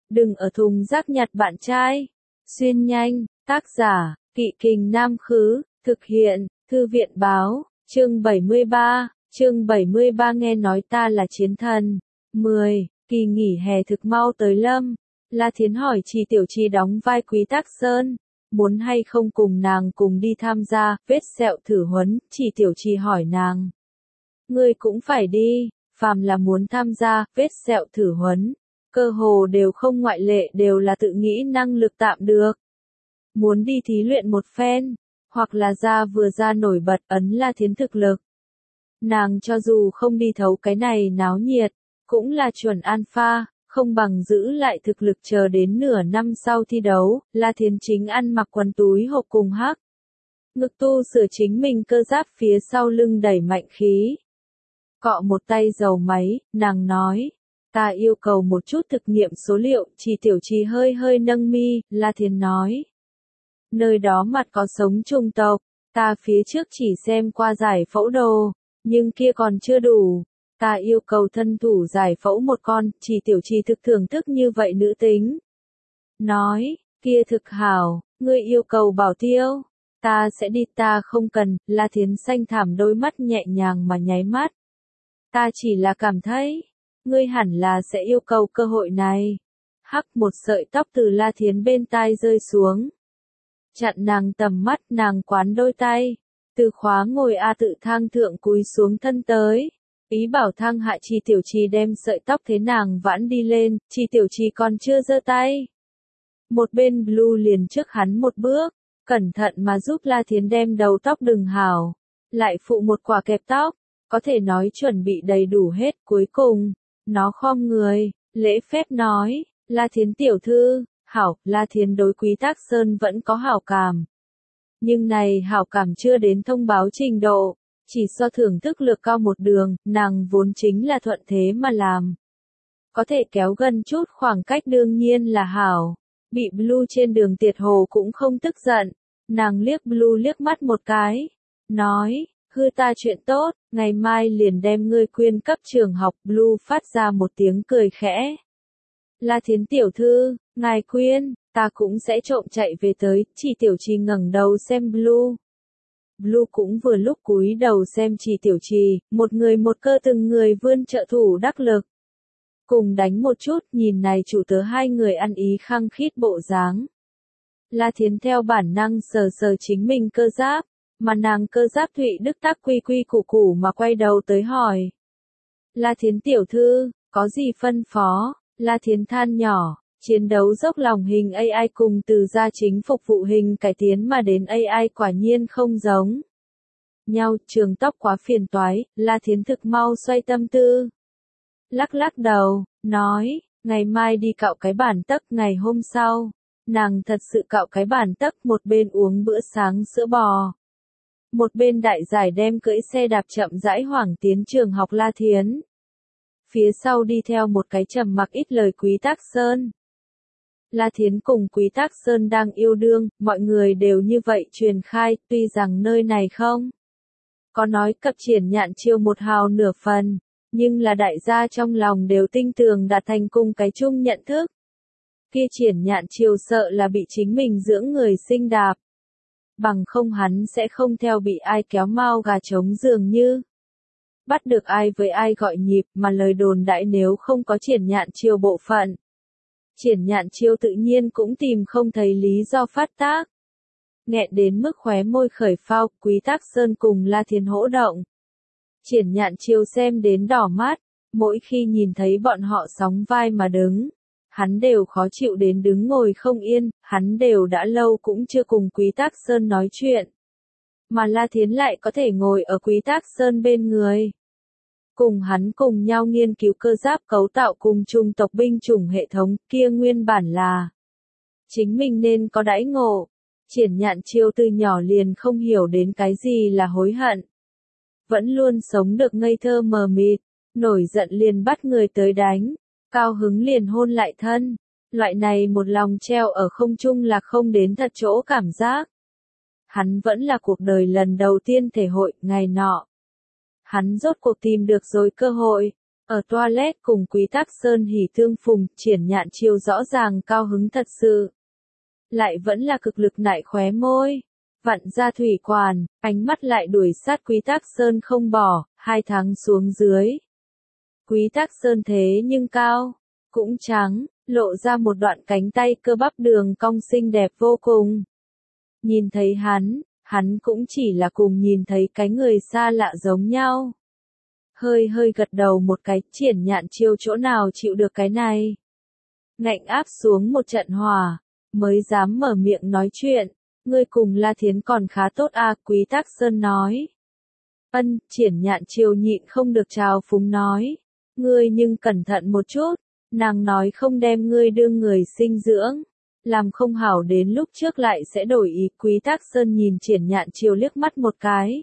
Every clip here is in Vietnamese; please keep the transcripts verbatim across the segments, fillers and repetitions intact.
đừng ở thùng rác nhặt bạn trai. Xuyên nhanh, tác giả, Kỵ Kình Nam Khứ, thực hiện, Thư viện Báo, chương bảy mươi ba, chương bảy mươi ba nghe nói ta là chiến thần. mười. Kỳ nghỉ hè thực mau tới lâm. La Thiến hỏi Trì Tiểu Trì đóng vai Quý Tác Sơn, muốn hay không cùng nàng cùng đi tham gia vết sẹo thử huấn. Trì Tiểu Trì hỏi nàng, ngươi cũng phải đi, phàm là muốn tham gia vết sẹo thử huấn, cơ hồ đều không ngoại lệ đều là tự nghĩ năng lực tạm được. Muốn đi thí luyện một phen, hoặc là ra vừa ra nổi bật ấn La Thiến thực lực. Nàng cho dù không đi thấu cái này náo nhiệt, cũng là chuẩn alpha, không bằng giữ lại thực lực chờ đến nửa năm sau thi đấu. La Thiến chính ăn mặc quần túi hộp cùng hắc ngực tu sửa chính mình cơ giáp phía sau lưng đẩy mạnh khí. Cọ một tay dầu máy, nàng nói, ta yêu cầu một chút thực nghiệm số liệu. Trì Tiểu Trì hơi hơi nâng mi. La Thiến nói, nơi đó mặt có sống chủng tộc, ta phía trước chỉ xem qua giải phẫu đồ, nhưng kia còn chưa đủ, ta yêu cầu thân thủ giải phẫu một con. Trì Tiểu Trì thực thưởng thức như vậy nữ tính. Nói, kia thực hảo, ngươi yêu cầu bảo tiêu, ta sẽ đi. Ta không cần. La Thiến xanh thảm đôi mắt nhẹ nhàng mà nháy mắt. Ta chỉ là cảm thấy, ngươi hẳn là sẽ yêu cầu cơ hội này. Hắc một sợi tóc từ La Thiến bên tai rơi xuống, chặn nàng tầm mắt. Nàng quán đôi tay, từ khóa ngồi A tự thang thượng cúi xuống thân tới, ý bảo thang hạ Trì Tiểu Trì đem sợi tóc thế nàng vãn đi lên. Trì Tiểu Trì còn chưa giơ tay, một bên Blue liền trước hắn một bước, cẩn thận mà giúp La Thiến đem đầu tóc đừng hảo, lại phụ một quả kẹp tóc, có thể nói chuẩn bị đầy đủ hết. Cuối cùng, nó khom người, lễ phép nói, La Thiến tiểu thư, hảo. La Thiến đối Quý Tác Sơn vẫn có hảo cảm, nhưng này hảo cảm chưa đến thông báo trình độ, chỉ so thưởng thức lực cao một đường. Nàng vốn chính là thuận thế mà làm, có thể kéo gần chút khoảng cách đương nhiên là hảo. Bị Blue trên đường tiệt hồ cũng không tức giận, nàng liếc Blue liếc mắt một cái, nói, hư ta chuyện tốt, ngày mai liền đem ngươi quyên cấp trường học. Blue phát ra một tiếng cười khẽ. La Thiến tiểu thư, ngài quyên, ta cũng sẽ trộm chạy về tới. Trì Tiểu Trì ngẩng đầu xem Blue. Blue cũng vừa lúc cúi đầu xem Trì Tiểu Trì, một người một cơ từng người vươn trợ thủ đắc lực. Cùng đánh một chút, nhìn này chủ tớ hai người ăn ý khăng khít bộ dáng. La Thiến theo bản năng sờ sờ chính mình cơ giáp, mà nàng cơ giáp Thụy Đức Tác quy quy củ củ mà quay đầu tới hỏi. La Thiến tiểu thư, có gì phân phó? La Thiến than nhỏ, chiến đấu dốc lòng hình a i cùng từ gia chính phục vụ hình cải tiến mà đến a i quả nhiên không giống nhau. Trường tóc quá phiền toái. La Thiến thực mau xoay tâm tư, lắc lắc đầu, nói, ngày mai đi cạo cái bản tấc. Ngày hôm sau, nàng thật sự cạo cái bản tấc, một bên uống bữa sáng sữa bò, một bên đại giải đem cưỡi xe đạp chậm rãi hoảng tiến trường học. La Thiến phía sau đi theo một cái trầm mặc ít lời Quý Tác Sơn. La Thiến cùng Quý Tác Sơn đang yêu đương, mọi người đều như vậy truyền khai. Tuy rằng nơi này không có nói cập Triển Nhạn Chiêu một hào nửa phần, nhưng là đại gia trong lòng đều tinh tường đạt thành cùng cái chung nhận thức. Kia Triển Nhạn Chiêu sợ là bị chính mình dưỡng người sinh đạp, bằng không hắn sẽ không theo bị ai kéo mau gà trống dường như bắt được ai với ai gọi nhịp. Mà lời đồn đại nếu không có Triển Nhạn Chiêu bộ phận, Triển Nhạn Chiêu tự nhiên cũng tìm không thấy lý do phát tác. Nghẹn đến mức khóe môi khởi phao. Quý Tác Sơn cùng La Thiến hỗ động, Triển Nhạn Chiêu xem đến đỏ mắt, mỗi khi nhìn thấy bọn họ sóng vai mà đứng, hắn đều khó chịu đến đứng ngồi không yên. Hắn đều đã lâu cũng chưa cùng Quý Tác Sơn nói chuyện, mà La Thiến lại có thể ngồi ở Quý Tác Sơn bên người, cùng hắn cùng nhau nghiên cứu cơ giáp cấu tạo cùng chủng tộc binh chủng hệ thống. Kia nguyên bản là chính mình nên có đãi ngộ. Triển Nhạn Chiêu từ nhỏ liền không hiểu đến cái gì là hối hận, vẫn luôn sống được ngây thơ mờ mịt, nổi giận liền bắt người tới đánh, cao hứng liền hôn lại thân. Loại này một lòng treo ở không trung là không đến thật chỗ cảm giác. Hắn vẫn là cuộc đời lần đầu tiên thể hội. Ngày nọ, hắn rốt cuộc tìm được rồi cơ hội, Ở toilet cùng Quý Tắc Sơn hỉ tương phùng, Triển Nhạn Chiêu rõ ràng cao hứng thật sự. Lại vẫn là cực lực nại khóe môi. Vặn ra thủy quản, ánh mắt lại đuổi sát Quý Tắc Sơn không bỏ, hai tháng xuống dưới. Quý Tắc Sơn thế nhưng cao, cũng trắng, lộ ra một đoạn cánh tay cơ bắp đường cong xinh đẹp vô cùng. Nhìn thấy hắn, hắn cũng chỉ là cùng nhìn thấy cái người xa lạ giống nhau. Hơi hơi gật đầu một cái, Triển Nhạn Chiêu chỗ nào chịu được cái này. Ngạnh áp xuống một trận hỏa, mới dám mở miệng nói chuyện. Ngươi cùng La Thiến còn khá tốt à, Quý Tắc Sơn nói. Ân, Triển Nhạn Chiêu nhịn không được trào phúng nói. Ngươi nhưng cẩn thận một chút, nàng nói không đem ngươi đưa người sinh dưỡng. Làm không hảo đến lúc trước lại sẽ đổi ý. Quý Tắc Sơn nhìn Triển Nhạn Chiêu liếc mắt một cái.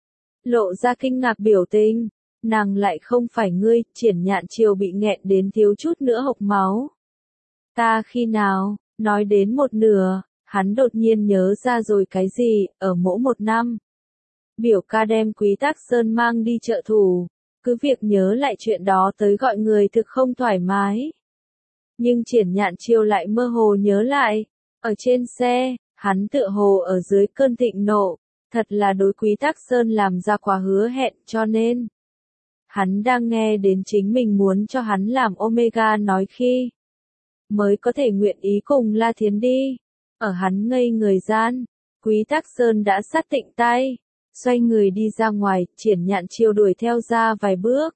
Lộ ra kinh ngạc biểu tình. Nàng lại không phải ngươi, Triển Nhạn Chiêu bị nghẹn đến thiếu chút nữa hộc máu. Ta khi nào, nói đến một nửa, hắn đột nhiên nhớ ra rồi cái gì, ở mỗi một năm. Biểu ca đem Quý Tắc Sơn mang đi trợ thủ, cứ việc nhớ lại chuyện đó tới gọi người thực không thoải mái. Nhưng Triển Nhạn Chiêu lại mơ hồ nhớ lại, ở trên xe, hắn tựa hồ ở dưới cơn thịnh nộ, thật là đối Quý Tắc Sơn làm ra quá hứa hẹn cho nên. Hắn đang nghe đến chính mình muốn cho hắn làm Omega nói khi mới có thể nguyện ý cùng La Thiến đi. Ở hắn ngây người gian, Quý Tắc Sơn đã sát tịnh tay, xoay người đi ra ngoài, Triển Nhạn Chiêu đuổi theo ra vài bước.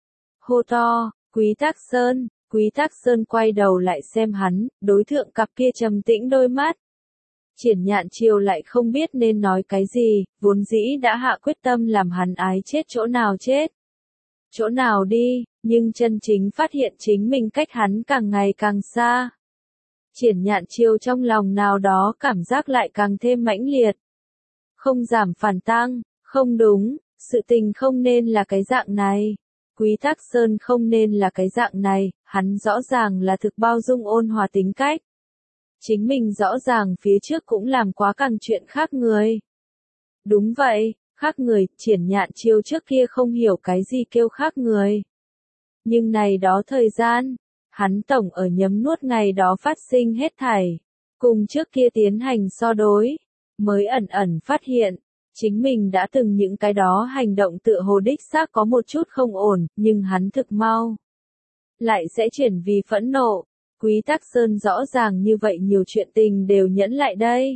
Hô to, Quý Tắc Sơn, Quý Tắc Sơn quay đầu lại xem hắn, đối thượng cặp kia trầm tĩnh đôi mắt. Triển Nhạn Chiêu lại không biết nên nói cái gì, vốn dĩ đã hạ quyết tâm làm hắn ái chết chỗ nào chết. Chỗ nào đi, nhưng chân chính phát hiện chính mình cách hắn càng ngày càng xa. Triển Nhạn Chiêu trong lòng nào đó cảm giác lại càng thêm mãnh liệt. Không giảm phản tăng, không đúng, sự tình không nên là cái dạng này. Quý Tắc Sơn không nên là cái dạng này, hắn rõ ràng là thực bao dung ôn hòa tính cách. Chính mình rõ ràng phía trước cũng làm quá càng chuyện khác người. Đúng vậy, khác người, Triển Nhạn Chiêu trước kia không hiểu cái gì kêu khác người. Nhưng này đó thời gian, hắn tổng ở nhấm nuốt ngày đó phát sinh hết thảy, cùng trước kia tiến hành so đối, mới ẩn ẩn phát hiện, chính mình đã từng những cái đó hành động tựa hồ đích xác có một chút không ổn, nhưng hắn thực mau lại sẽ chuyển vì phẫn nộ. Quý Tắc Sơn rõ ràng như vậy nhiều chuyện tình đều nhẫn lại đây.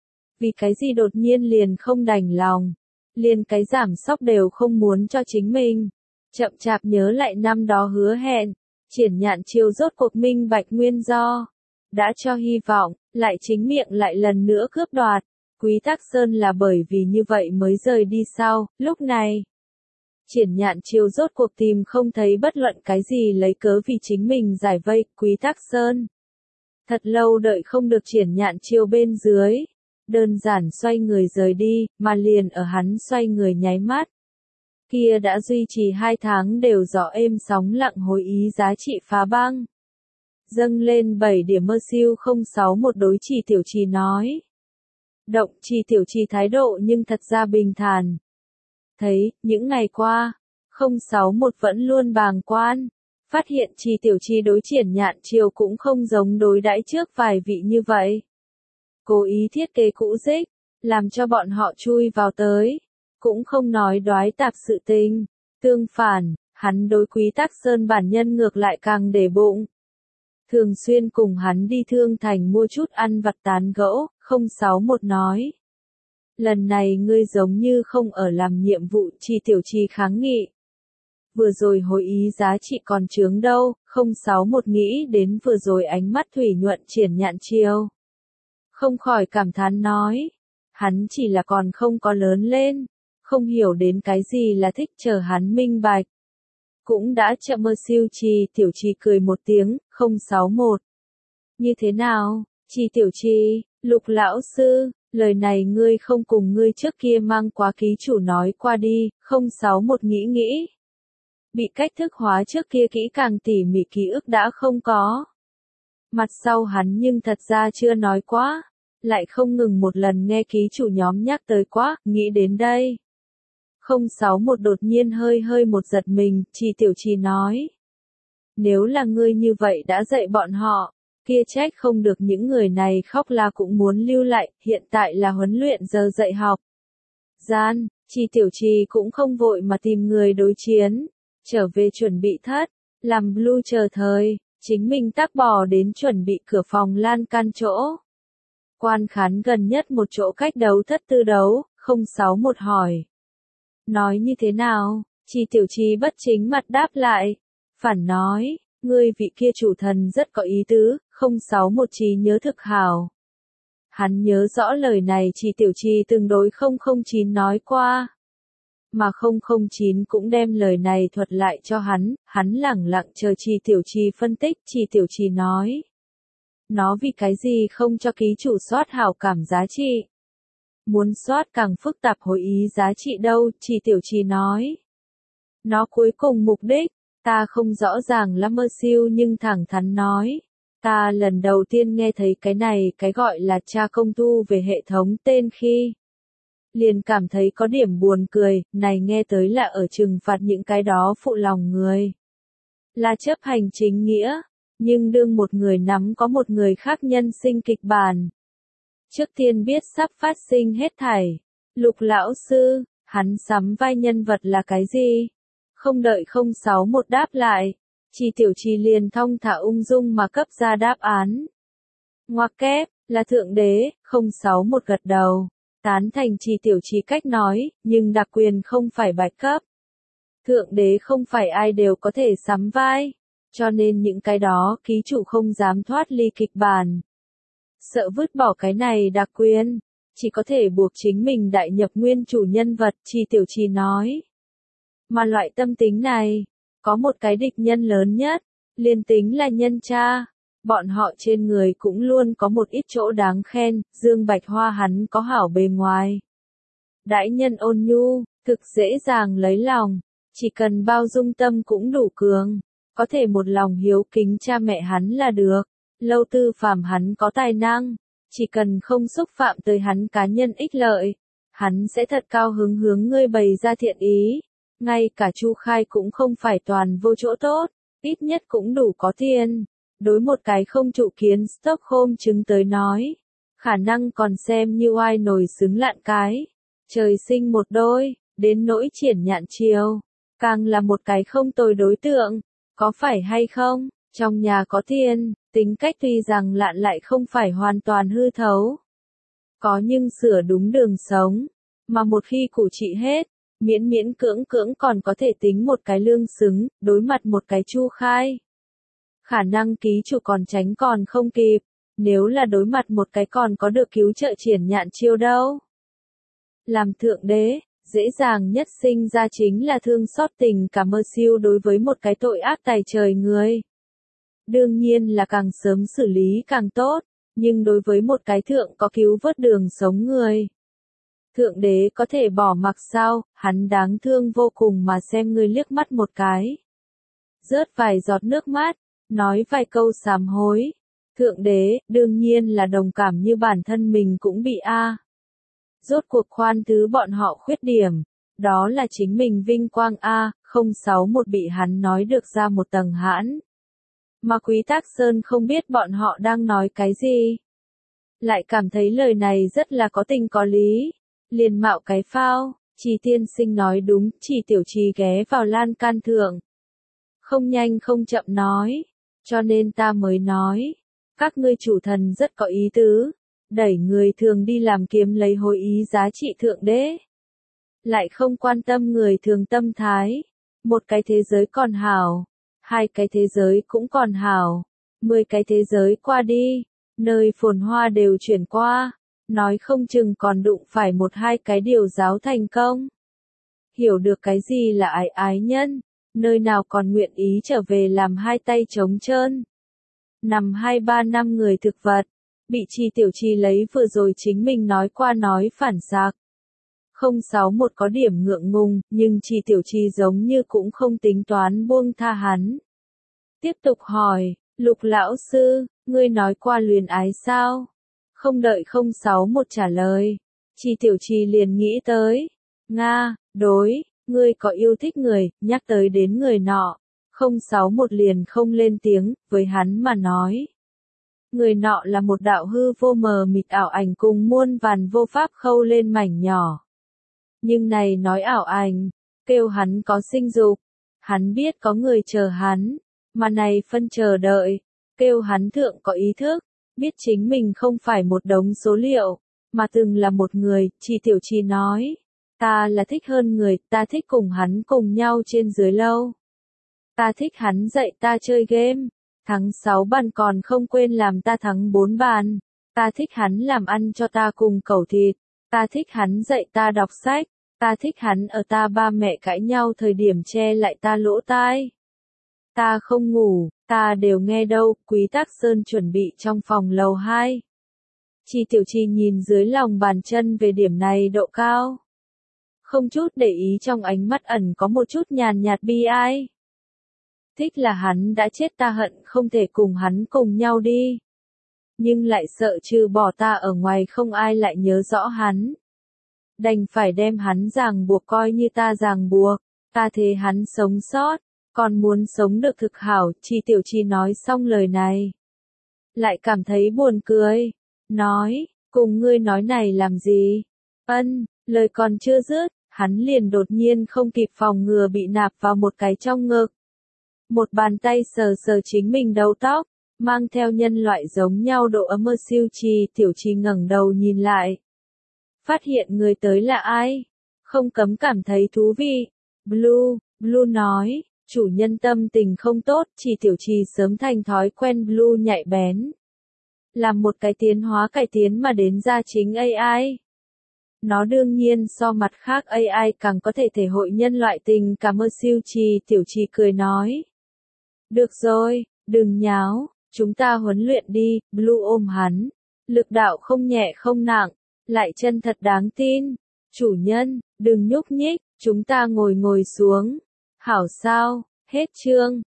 Vì cái gì đột nhiên liền không đành lòng, liền cái giảm sóc đều không muốn cho chính mình. Chậm chạp nhớ lại năm đó hứa hẹn, Triển Nhạn Chiêu rốt cuộc minh bạch nguyên do. Đã cho hy vọng, lại chính miệng lại lần nữa cướp đoạt. Quý Tắc Sơn là bởi vì như vậy mới rời đi sau, lúc này. Triển Nhạn Chiêu rốt cuộc tìm không thấy bất luận cái gì lấy cớ vì chính mình giải vây, Quý Tắc Sơn. Thật lâu đợi không được Triển Nhạn Chiêu bên dưới. Đơn giản xoay người rời đi, mà liền ở hắn xoay người nháy mắt. Kia đã duy trì hai tháng đều gió êm sóng lặng hồi ý giá trị phá băng. Dâng lên bảy điểm mơ siêu không sáu một đối Trì Tiểu Trì nói. Động Trì Tiểu Trì thái độ nhưng thật ra bình thản. Thấy, những ngày qua, không sáu một vẫn luôn bàng quan. Phát hiện Trì Tiểu Trì đối Triển Nhạn Chiêu cũng không giống đối đãi trước vài vị như vậy. Cố ý thiết kế cũ dích, làm cho bọn họ chui vào tới. Cũng không nói đoái tạp sự tình. Tương phản, hắn đối Quý Tắc Sơn bản nhân ngược lại càng để bụng. Thường xuyên cùng hắn đi thương thành mua chút ăn vặt tán gẫu, không sáu một nói. Lần này ngươi giống như không ở làm nhiệm vụ, Trì Tiểu Trì kháng nghị. Vừa rồi hồi ý giá trị còn chướng đâu, không sáu một nghĩ đến vừa rồi ánh mắt thủy nhuận Triển Nhạn Chiêu. Không khỏi cảm thán nói. Hắn chỉ là còn không có lớn lên. Không hiểu đến cái gì là thích chờ hắn minh bạch. Cũng đã chậm mơ siêu Trì Tiểu Trì cười một tiếng, không sáu một. Như thế nào, Trì Tiểu Trì, Lục lão sư, lời này ngươi không cùng ngươi trước kia mang quá ký chủ nói qua đi, không sáu một nghĩ nghĩ. Bị cách thức hóa trước kia kỹ càng tỉ mỉ ký ức đã không có. Mặt sau hắn nhưng thật ra chưa nói quá, lại không ngừng một lần nghe ký chủ nhóm nhắc tới quá, nghĩ đến đây. không sáu một đột nhiên hơi hơi một giật mình, Trì Tiểu Trì nói. Nếu là ngươi như vậy đã dạy bọn họ, kia trách không được những người này khóc la cũng muốn lưu lại, hiện tại là huấn luyện giờ dạy học. Gian, Trì Tiểu Trì cũng không vội mà tìm người đối chiến, trở về chuẩn bị thất, làm blue chờ thời, chính mình tác bò đến chuẩn bị cửa phòng lan can chỗ. Quan khán gần nhất một chỗ cách đấu thất tư đấu, không sáu một hỏi. Nói như thế nào? Trì Tiểu Trì bất chính mặt đáp lại. Phản nói, ngươi vị kia chủ thần rất có ý tứ, không sáu một trí nhớ thực hảo. Hắn nhớ rõ lời này Trì Tiểu Trì từng đối không không chín nói qua. Mà không không chín cũng đem lời này thuật lại cho hắn, hắn lẳng lặng chờ Trì Tiểu Trì phân tích, Trì Tiểu Trì nói. Nó vì cái gì không cho ký chủ soát hảo cảm giá trị? Muốn soát càng phức tạp hồi ý giá trị đâu, Trì Tiểu Trì nói. Nó cuối cùng mục đích, ta không rõ ràng lắm mơ siêu nhưng thẳng thắn nói. Ta lần đầu tiên nghe thấy cái này, cái gọi là tra công tu về hệ thống tên khi. Liền cảm thấy có điểm buồn cười, này nghe tới là ở trừng phạt những cái đó phụ lòng người. Là chấp hành chính nghĩa, nhưng đương một người nắm có một người khác nhân sinh kịch bản. Trước tiên biết sắp phát sinh hết thảy. Lục lão sư, hắn sắm vai nhân vật là cái gì? Không đợi không sáu một đáp lại. Trì Tiểu Trì liền thong thả ung dung mà cấp ra đáp án. Ngoặc kép, là thượng đế, không sáu một gật đầu. Tán thành Trì Tiểu Trì cách nói, nhưng đặc quyền không phải bạch cấp. Thượng đế không phải ai đều có thể sắm vai. Cho nên những cái đó ký chủ không dám thoát ly kịch bản. Sợ vứt bỏ cái này đặc quyền, chỉ có thể buộc chính mình đại nhập nguyên chủ nhân vật, Trì Tiểu Trì nói. Mà loại tâm tính này, có một cái địch nhân lớn nhất, liên tính là nhân cha. Bọn họ trên người cũng luôn có một ít chỗ đáng khen, Dương Bạch Hoa hắn có hảo bề ngoài. Đãi nhân ôn nhu, thực dễ dàng lấy lòng, chỉ cần bao dung tâm cũng đủ cường, có thể một lòng hiếu kính cha mẹ hắn là được. Lâu Tư Phàm hắn có tài năng, chỉ cần không xúc phạm tới hắn cá nhân ích lợi, hắn sẽ thật cao hứng hướng ngươi bày ra thiện ý. Ngay cả Chu Khai cũng không phải toàn vô chỗ tốt, ít nhất cũng đủ có tiền. Đối một cái không trụ kiến Stockholm chứng tới nói, khả năng còn xem như oai nổi xứng lạn cái. Trời sinh một đôi, đến nỗi Triển Nhạn Chiêu, càng là một cái không tồi đối tượng, có phải hay không? Trong nhà có tiền, tính cách tuy rằng lạn lại không phải hoàn toàn hư thấu. Có nhưng sửa đúng đường sống, mà một khi củ trị hết, miễn miễn cưỡng cưỡng còn có thể tính một cái lương xứng, đối mặt một cái Chu Khai. Khả năng ký chủ còn tránh còn không kịp, nếu là đối mặt một cái còn có được cứu trợ Triển Nhạn Chiêu đâu. Làm thượng đế, dễ dàng nhất sinh ra chính là thương xót tình cảm mơ siêu đối với một cái tội ác tày trời người. Đương nhiên là càng sớm xử lý càng tốt, nhưng đối với một cái thượng có cứu vớt đường sống người. Thượng đế có thể bỏ mặc sao, hắn đáng thương vô cùng mà xem ngươi liếc mắt một cái. Rớt vài giọt nước mắt, nói vài câu sám hối. Thượng đế, đương nhiên là đồng cảm như bản thân mình cũng bị a. Rốt cuộc khoan thứ bọn họ khuyết điểm, đó là chính mình vinh quang a, không sáu một bị hắn nói được ra một tầng hãn. Mà Quý Tác Sơn không biết bọn họ đang nói cái gì. Lại cảm thấy lời này rất là có tình có lý. Liền mạo cái phao, Trì tiên sinh nói đúng, Trì Tiểu Trì ghé vào lan can thượng. Không nhanh không chậm nói, cho nên ta mới nói, các ngươi chủ thần rất có ý tứ, đẩy người thường đi làm kiếm lấy hồi ý giá trị thượng đế. Lại không quan tâm người thường tâm thái, một cái thế giới còn hảo, hai cái thế giới cũng còn hảo, mười cái thế giới qua đi, nơi phồn hoa đều chuyển qua. Nói không chừng còn đụng phải một hai cái điều giáo thành công. Hiểu được cái gì là ái ái nhân, nơi nào còn nguyện ý trở về làm hai tay trống trơn. Nằm hai ba năm người thực vật, bị Trì Tiểu Trì lấy vừa rồi chính mình nói qua nói phản xạc. Không sáu một có điểm ngượng ngùng, nhưng Trì Tiểu Trì giống như cũng không tính toán buông tha hắn. Tiếp tục hỏi, Lục lão sư, ngươi nói qua luyến ái sao? Không đợi không sáu một trả lời, Trì Tiểu Trì liền nghĩ tới, Nga, đối, ngươi có yêu thích người, nhắc tới đến người nọ. không sáu một liền không lên tiếng, với hắn mà nói. Người nọ là một đạo hư vô mờ mịt ảo ảnh cùng muôn vàn vô pháp khâu lên mảnh nhỏ. Nhưng này nói ảo ảnh, kêu hắn có sinh dục. Hắn biết có người chờ hắn, mà này phân chờ đợi, kêu hắn thượng có ý thức, biết chính mình không phải một đống số liệu, mà từng là một người, Chi Tiểu Chi nói. Ta là thích hơn người, ta thích cùng hắn cùng nhau trên dưới lâu. Ta thích hắn dạy ta chơi game, thắng sáu bàn còn không quên làm ta thắng bốn bàn. Ta thích hắn làm ăn cho ta cùng cẩu thịt, ta thích hắn dạy ta đọc sách, ta thích hắn ở ta ba mẹ cãi nhau thời điểm che lại ta lỗ tai. Ta không ngủ, ta đều nghe đâu, Quý Tắc Sơn chuẩn bị trong phòng lầu hai. Chi Tiểu Chi nhìn dưới lòng bàn chân về điểm này độ cao. Không chút để ý trong ánh mắt ẩn có một chút nhàn nhạt bi ai. Thích là hắn đã chết ta hận không thể cùng hắn cùng nhau đi. Nhưng lại sợ trừ bỏ ta ở ngoài không ai lại nhớ rõ hắn. Đành phải đem hắn ràng buộc coi như ta ràng buộc, ta thế hắn sống sót, còn muốn sống được thực hảo. Chi Tiểu Chi nói xong lời này. Lại cảm thấy buồn cười, nói, cùng ngươi nói này làm gì? Ân, lời còn chưa dứt, hắn liền đột nhiên không kịp phòng ngừa bị nạp vào một cái trong ngực. Một bàn tay sờ sờ chính mình đầu tóc, mang theo nhân loại giống nhau độ ấm mơ siêu. Chi Tiểu Chi ngẩng đầu nhìn lại. Phát hiện người tới là ai? Không cấm cảm thấy thú vị. Blue, Blue nói, chủ nhân tâm tình không tốt. Chi Tiểu Chi sớm thành thói quen Blue nhạy bén. Làm một cái tiến hóa cải tiến mà đến ra chính a i. Nó đương nhiên so mặt khác a i càng có thể thể hội nhân loại tình cảm mơ siêu. Chi Tiểu Chi cười nói. Được rồi, đừng nháo, chúng ta huấn luyện đi. Blue ôm hắn, lực đạo không nhẹ không nặng, lại chân thật đáng tin. Chủ nhân, đừng nhúc nhích, chúng ta ngồi ngồi xuống. Hảo sao, hết chương.